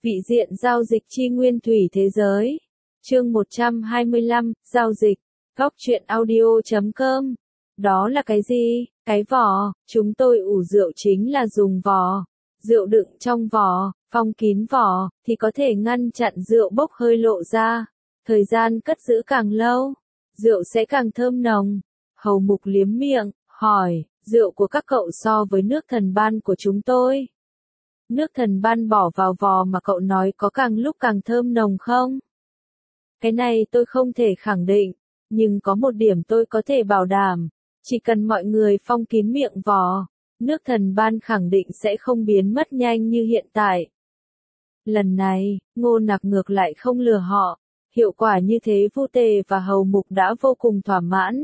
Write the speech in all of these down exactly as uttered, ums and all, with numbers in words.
Vị diện giao dịch chi nguyên thủy thế giới. Chương một trăm hai mươi lăm, giao dịch. Góc truyện audio chấm com. Đó là cái gì? Cái vỏ. Chúng tôi ủ rượu chính là dùng vỏ. Rượu đựng trong vỏ, phong kín vỏ, thì có thể ngăn chặn rượu bốc hơi lộ ra. Thời gian cất giữ càng lâu, rượu sẽ càng thơm nồng. Hầu Mục liếm miệng, hỏi, rượu của các cậu so với nước thần ban của chúng tôi. Nước thần ban bỏ vào vò mà cậu nói có càng lúc càng thơm nồng không? Cái này tôi không thể khẳng định, nhưng có một điểm tôi có thể bảo đảm. Chỉ cần mọi người phong kín miệng vò, nước thần ban khẳng định sẽ không biến mất nhanh như hiện tại. Lần này, Ngô Nặc ngược lại không lừa họ. Hiệu quả như thế Vu Tề và Hầu Mục đã vô cùng thỏa mãn.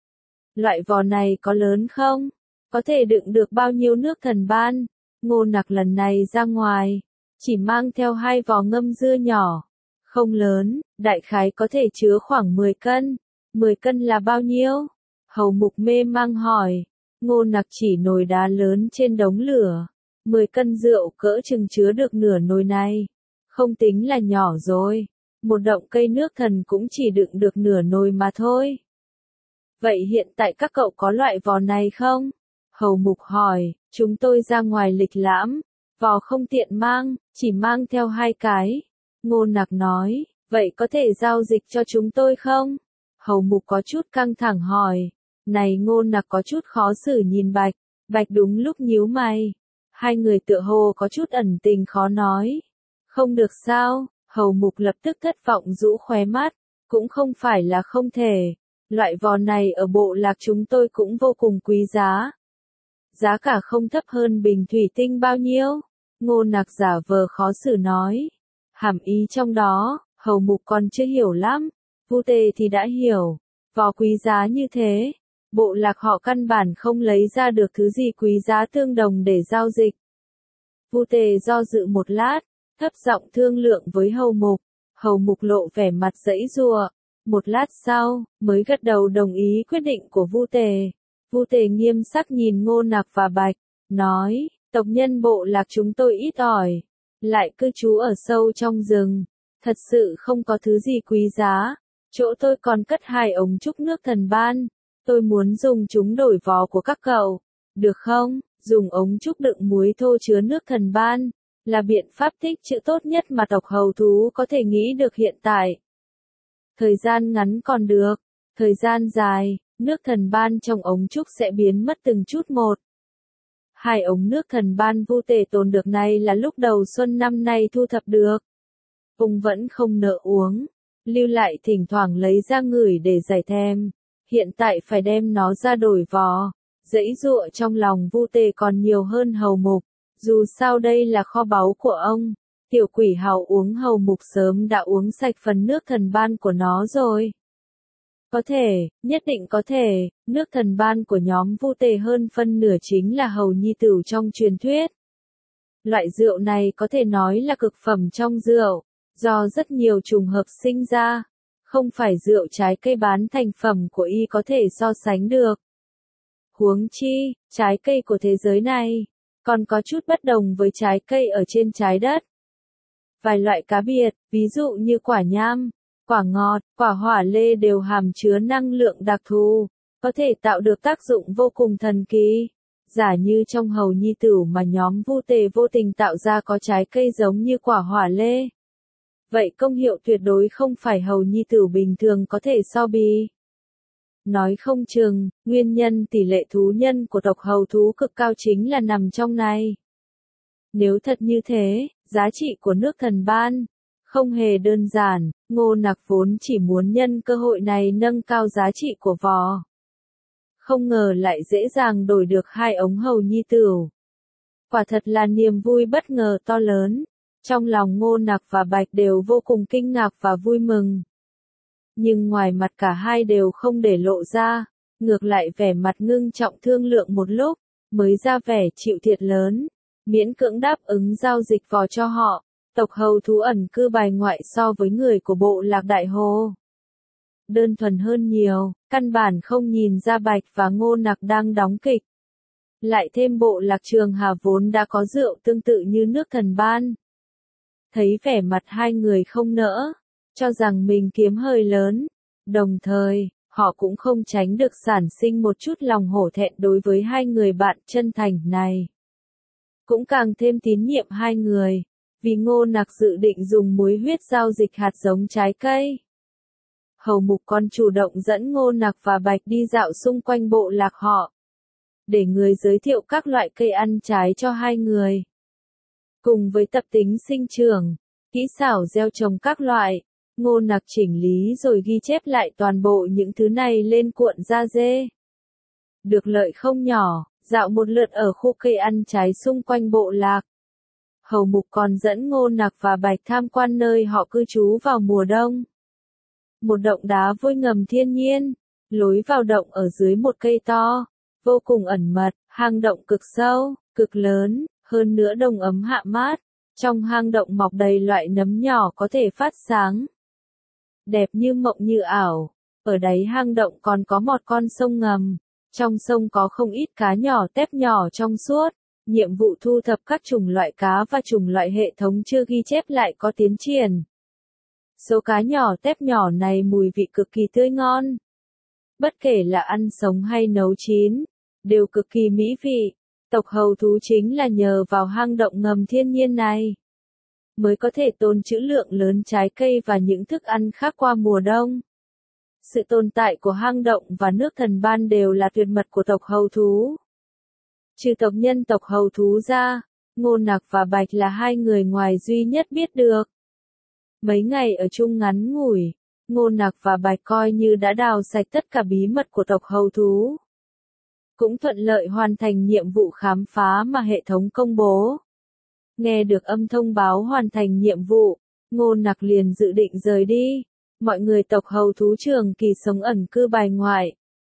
Loại vò này có lớn không? Có thể đựng được bao nhiêu nước thần ban? Ngô Nặc lần này ra ngoài, chỉ mang theo hai vò ngâm dưa nhỏ. Không lớn, đại khái có thể chứa khoảng mười cân. mười cân là bao nhiêu? Hầu Mục mê mang hỏi. Ngô Nặc chỉ nồi đá lớn trên đống lửa. mười cân rượu cỡ chừng chứa được nửa nồi này. Không tính là nhỏ rồi. Một động cây nước thần cũng chỉ đựng được nửa nồi mà thôi. Vậy hiện tại các cậu có loại vò này không? Hầu Mục hỏi, chúng tôi ra ngoài lịch lãm, vò không tiện mang, chỉ mang theo hai cái. Ngô Nặc nói, vậy có thể giao dịch cho chúng tôi không? Hầu Mục có chút căng thẳng hỏi. Này Ngô Nặc có chút khó xử nhìn Bạch, Bạch đúng lúc nhíu mày. Hai người tựa hồ có chút ẩn tình khó nói. Không được sao? Hầu Mục lập tức thất vọng rũ khóe mắt, cũng không phải là không thể. Loại vò này ở bộ lạc chúng tôi cũng vô cùng quý giá. Giá cả không thấp hơn bình thủy tinh bao nhiêu? Ngô Nặc giả vờ khó xử nói. Hàm ý trong đó, Hầu Mục còn chưa hiểu lắm. Vu Tề thì đã hiểu. Vò quý giá như thế, bộ lạc họ căn bản không lấy ra được thứ gì quý giá tương đồng để giao dịch. Vu Tề do dự một lát, thấp giọng thương lượng với Hầu Mục. Hầu Mục lộ vẻ mặt giãy giụa. Một lát sau, mới gật đầu đồng ý quyết định của Vu Tề. Vu Tề nghiêm sắc nhìn Ngô Nặc và Bạch, nói, tộc nhân bộ lạc chúng tôi ít ỏi, lại cư trú ở sâu trong rừng, thật sự không có thứ gì quý giá. Chỗ tôi còn cất hai ống trúc nước thần ban, tôi muốn dùng chúng đổi vò của các cậu, được không? Dùng ống trúc đựng muối thô chứa nước thần ban, là biện pháp tích trữ tốt nhất mà tộc hầu thú có thể nghĩ được hiện tại. Thời gian ngắn còn được, thời gian dài, nước thần ban trong ống trúc sẽ biến mất từng chút một. Hai ống nước thần ban Vu Tề tồn được này là lúc đầu xuân năm nay thu thập được. Ông vẫn không nỡ uống, lưu lại thỉnh thoảng lấy ra ngửi để giải thèm. Hiện tại phải đem nó ra đổi vò. Giãy giụa trong lòng Vu Tề còn nhiều hơn Hầu Mục. Dù sao đây là kho báu của ông. Tiểu quỷ hào uống Hầu Mục sớm đã uống sạch phần nước thần ban của nó rồi. Có thể, nhất định có thể, nước thần ban của nhóm Vu Tề hơn phân nửa chính là Hầu Nhi Tửu trong truyền thuyết. Loại rượu này có thể nói là cực phẩm trong rượu, do rất nhiều trùng hợp sinh ra. Không phải rượu trái cây bán thành phẩm của y có thể so sánh được. Huống chi, trái cây của thế giới này, còn có chút bất đồng với trái cây ở trên trái đất. Vài loại cá biệt, ví dụ như quả nham, quả ngọt, quả hỏa lê đều hàm chứa năng lượng đặc thù, có thể tạo được tác dụng vô cùng thần kỳ. Giả như trong Hầu Nhi Tửu mà nhóm Vu Tề vô tình tạo ra có trái cây giống như quả hỏa lê. Vậy công hiệu tuyệt đối không phải Hầu Nhi Tửu bình thường có thể so bì. Nói không chừng, nguyên nhân tỷ lệ thú nhân của tộc hầu thú cực cao chính là nằm trong này. Nếu thật như thế, giá trị của nước thần ban không hề đơn giản. Ngô Nặc vốn chỉ muốn nhân cơ hội này nâng cao giá trị của vò. Không ngờ lại dễ dàng đổi được hai ống Hầu Nhi Tửu. Quả thật là niềm vui bất ngờ to lớn. Trong lòng Ngô Nặc và Bạch đều vô cùng kinh ngạc và vui mừng. Nhưng ngoài mặt cả hai đều không để lộ ra, ngược lại vẻ mặt ngưng trọng thương lượng một lúc, mới ra vẻ chịu thiệt lớn, miễn cưỡng đáp ứng giao dịch vò cho họ. Tộc hầu thú ẩn cư bài ngoại so với người của bộ lạc Đại Hồ đơn thuần hơn nhiều, căn bản không nhìn ra Bạch và Ngô Nặc đang đóng kịch. Lại thêm bộ lạc Trường Hà vốn đã có rượu tương tự như nước thần ban. thấy vẻ mặt hai người không nỡ, cho rằng mình kiếm hơi lớn, đồng thời, họ cũng không tránh được sản sinh một chút lòng hổ thẹn đối với hai người bạn chân thành này. Cũng càng thêm tín nhiệm hai người, vì Ngô Nặc dự định dùng muối huyết giao dịch hạt giống trái cây. Hầu Mục còn chủ động dẫn Ngô Nặc và Bạch đi dạo xung quanh bộ lạc họ, để người giới thiệu các loại cây ăn trái cho hai người. Cùng với tập tính sinh trưởng, kỹ xảo gieo trồng các loại, Ngô Nặc chỉnh lý rồi ghi chép lại toàn bộ những thứ này lên cuộn da dê. Được lợi không nhỏ, dạo một lượt ở khu cây ăn trái xung quanh bộ lạc. Hầu Mục còn dẫn Ngô Nặc và Bạch tham quan nơi họ cư trú vào mùa đông. Một động đá vôi ngầm thiên nhiên, lối vào động ở dưới một cây to, vô cùng ẩn mật, hang động cực sâu, cực lớn, hơn nữa đông ấm hạ mát. Trong hang động mọc đầy loại nấm nhỏ có thể phát sáng. Đẹp như mộng như ảo, ở đáy hang động còn có một con sông ngầm, trong sông có không ít cá nhỏ tép nhỏ trong suốt. Nhiệm vụ thu thập các chủng loại cá và chủng loại hệ thống chưa ghi chép lại có tiến triển. Số cá nhỏ tép nhỏ này mùi vị cực kỳ tươi ngon. Bất kể là ăn sống hay nấu chín, đều cực kỳ mỹ vị. Tộc hầu thú chính là nhờ vào hang động ngầm thiên nhiên này, mới có thể tồn trữ lượng lớn trái cây và những thức ăn khác qua mùa đông. Sự tồn tại của hang động và nước thần ban đều là tuyệt mật của tộc hầu thú. Trừ tộc nhân tộc hầu thú ra, Ngô Nặc và Bạch là hai người ngoài duy nhất biết được. Mấy ngày ở chung ngắn ngủi, Ngô Nặc và Bạch coi như đã đào sạch tất cả bí mật của tộc hầu thú. Cũng thuận lợi hoàn thành nhiệm vụ khám phá mà hệ thống công bố. Nghe được âm thông báo hoàn thành nhiệm vụ, Ngô Nặc liền dự định rời đi. Mọi người tộc hầu thú trường kỳ sống ẩn cư bài ngoại.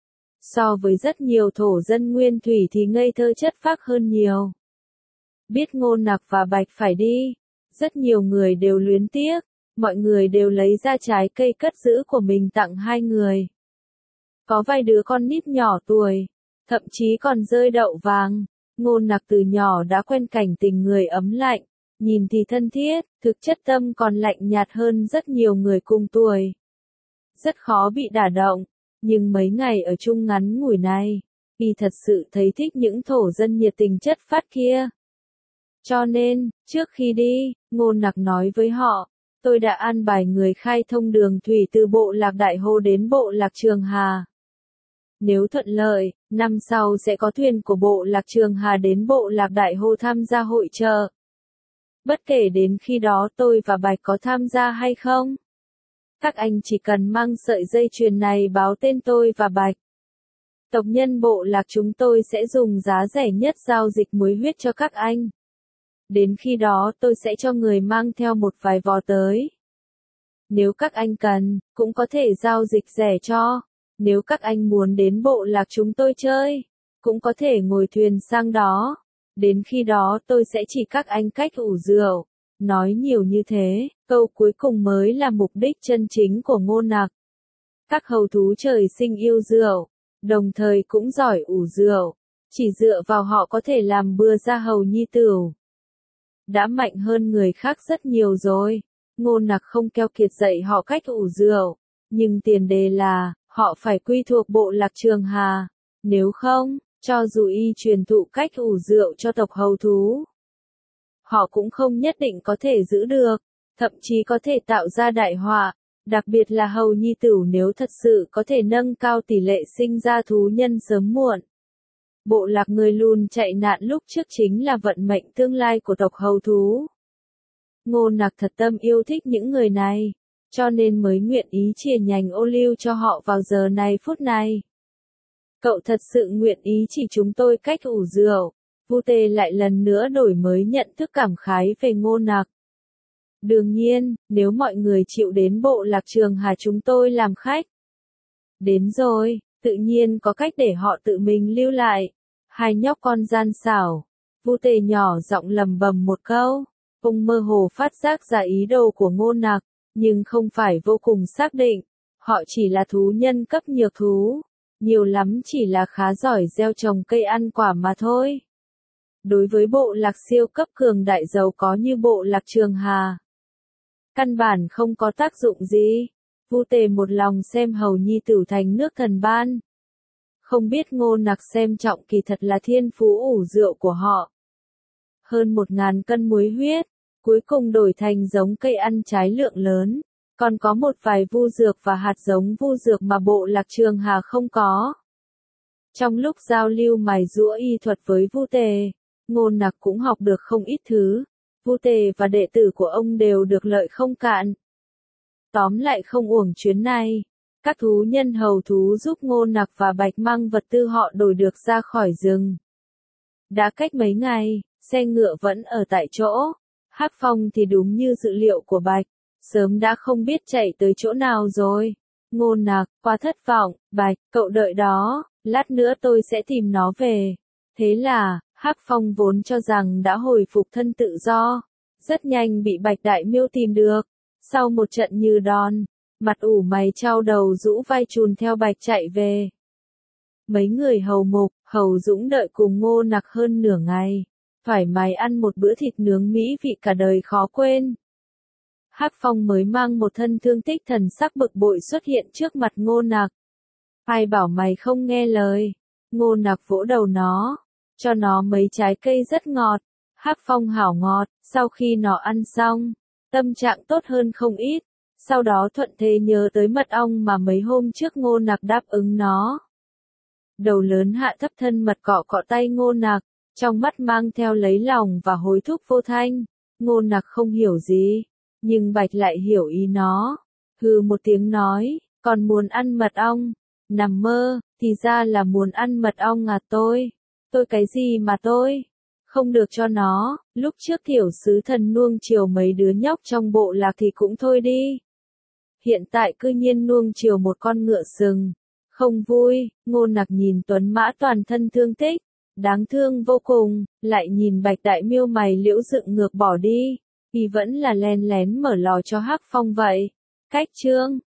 So với rất nhiều thổ dân nguyên thủy thì ngây thơ chất phác hơn nhiều. Biết Ngô Nặc và Bạch phải đi, rất nhiều người đều luyến tiếc, mọi người đều lấy ra trái cây cất giữ của mình tặng hai người. Có vài đứa con nít nhỏ tuổi, thậm chí còn rơi đậu vàng. Ngô Nặc từ nhỏ đã quen cảnh tình người ấm lạnh, nhìn thì thân thiết, thực chất tâm còn lạnh nhạt hơn rất nhiều người cùng tuổi. Rất khó bị đả động, nhưng mấy ngày ở chung ngắn ngủi này, y thật sự thấy thích những thổ dân nhiệt tình chất phát kia. Cho nên, trước khi đi, Ngô Nặc nói với họ, tôi đã an bài người khai thông đường thủy từ bộ lạc Đại Hô đến bộ lạc Trường Hà. Nếu thuận lợi, năm sau sẽ có thuyền của bộ lạc Trường Hà đến bộ lạc Đại Hô tham gia hội chợ. Bất kể đến khi đó tôi và Bạch có tham gia hay không, các anh chỉ cần mang sợi dây chuyền này báo tên tôi và Bạch. Tộc nhân bộ lạc chúng tôi sẽ dùng giá rẻ nhất giao dịch muối huyết cho các anh. Đến khi đó tôi sẽ cho người mang theo một vài vò tới. Nếu các anh cần, cũng có thể giao dịch rẻ cho. Nếu các anh muốn đến bộ lạc chúng tôi chơi, cũng có thể ngồi thuyền sang đó. Đến khi đó tôi sẽ chỉ các anh cách ủ rượu. Nói nhiều như thế, câu cuối cùng mới là mục đích chân chính của Ngô Nặc. Các hầu thú trời sinh yêu rượu, đồng thời cũng giỏi ủ rượu. Chỉ dựa vào họ có thể làm bừa ra hầu nhi tửu. Đã mạnh hơn người khác rất nhiều rồi. Ngô Nặc không keo kiệt dạy họ cách ủ rượu. Nhưng tiền đề là, họ phải quy thuộc bộ lạc Trường Hà. Nếu không, cho dù y truyền thụ cách ủ rượu cho tộc hầu thú, họ cũng không nhất định có thể giữ được, thậm chí có thể tạo ra đại họa, đặc biệt là hầu nhi tửu nếu thật sự có thể nâng cao tỷ lệ sinh ra thú nhân sớm muộn. Bộ lạc người lùn chạy nạn lúc trước chính là vận mệnh tương lai của tộc hầu thú. Ngô Nặc thật tâm yêu thích những người này, cho nên mới nguyện ý chìa nhành ô liu cho họ vào giờ này phút này. Cậu thật sự nguyện ý chỉ chúng tôi cách ủ rượu. Vu Tê lại lần nữa đổi mới nhận thức cảm khái về Ngô Nặc. Đương nhiên, nếu mọi người chịu đến bộ lạc Trường Hà chúng tôi làm khách. Đến rồi, tự nhiên có cách để họ tự mình lưu lại. Hai nhóc con gian xảo. Vu Tê nhỏ giọng lầm bầm một câu. Ông mơ hồ phát giác ra ý đồ của Ngô Nặc, nhưng không phải vô cùng xác định. Họ chỉ là thú nhân cấp nhược thú. Nhiều lắm chỉ là khá giỏi gieo trồng cây ăn quả mà thôi. Đối với bộ lạc siêu cấp cường đại giàu có như bộ lạc Trường Hà, căn bản không có tác dụng gì. Vu Tề một lòng xem hầu nhi tử thành nước thần ban. Không biết Ngô Nặc xem trọng kỳ thật là thiên phú ủ rượu của họ. Hơn một ngàn cân muối huyết, cuối cùng đổi thành giống cây ăn trái lượng lớn. Còn có một vài vu dược và hạt giống vu dược mà bộ lạc Trường Hà không có. Trong lúc giao lưu mài giũa y thuật với Vu Tề, Ngô Nặc cũng học được không ít thứ. Vu Tề và đệ tử của ông đều được lợi không cạn. Tóm lại không uổng chuyến này. Các thú nhân hầu thú giúp Ngô Nặc và Bạch mang vật tư họ đổi được ra khỏi rừng. Đã cách mấy ngày, xe ngựa vẫn ở tại chỗ. Hắc Phong thì đúng như dự liệu của Bạch, sớm đã không biết chạy tới chỗ nào rồi. Ngô Nặc, quá thất vọng, Bạch, cậu đợi đó, lát nữa tôi sẽ tìm nó về. Thế là, Hắc Phong vốn cho rằng đã hồi phục thân tự do, rất nhanh bị Bạch Đại Miêu tìm được. Sau một trận như đòn, mặt ủ mày chau đầu rũ vai chùn theo Bạch chạy về. Mấy người hầu mục, hầu Dũng đợi cùng Ngô Nặc hơn nửa ngày, thoải mái ăn một bữa thịt nướng mỹ vị cả đời khó quên. Hắc Phong mới mang một thân thương tích thần sắc bực bội xuất hiện trước mặt Ngô Nặc. Ai bảo mày không nghe lời? Ngô Nặc vỗ đầu nó, cho nó mấy trái cây rất ngọt. Hắc Phong hảo ngọt, sau khi nó ăn xong, tâm trạng tốt hơn không ít. Sau đó thuận thế nhớ tới mật ong mà mấy hôm trước Ngô Nặc đáp ứng nó. Đầu lớn hạ thấp thân mật cọ cọ tay Ngô Nặc, trong mắt mang theo lấy lòng và hối thúc vô thanh. Ngô Nặc không hiểu gì, nhưng Bạch lại hiểu ý nó. Hừ một tiếng nói, còn muốn ăn mật ong? Nằm mơ, thì ra là muốn ăn mật ong à tôi? Tôi cái gì mà tôi? Không được cho nó, lúc trước tiểu sứ thần nuông chiều mấy đứa nhóc trong bộ lạc thì cũng thôi đi. Hiện tại cư nhiên nuông chiều một con ngựa sừng. Không vui, Ngô Nặc nhìn Tuấn Mã toàn thân thương tích, đáng thương vô cùng, lại nhìn Bạch Đại Miêu mày liễu dựng ngược bỏ đi, thì vẫn là len lén mở lò cho Hắc Phong vậy. Cách chương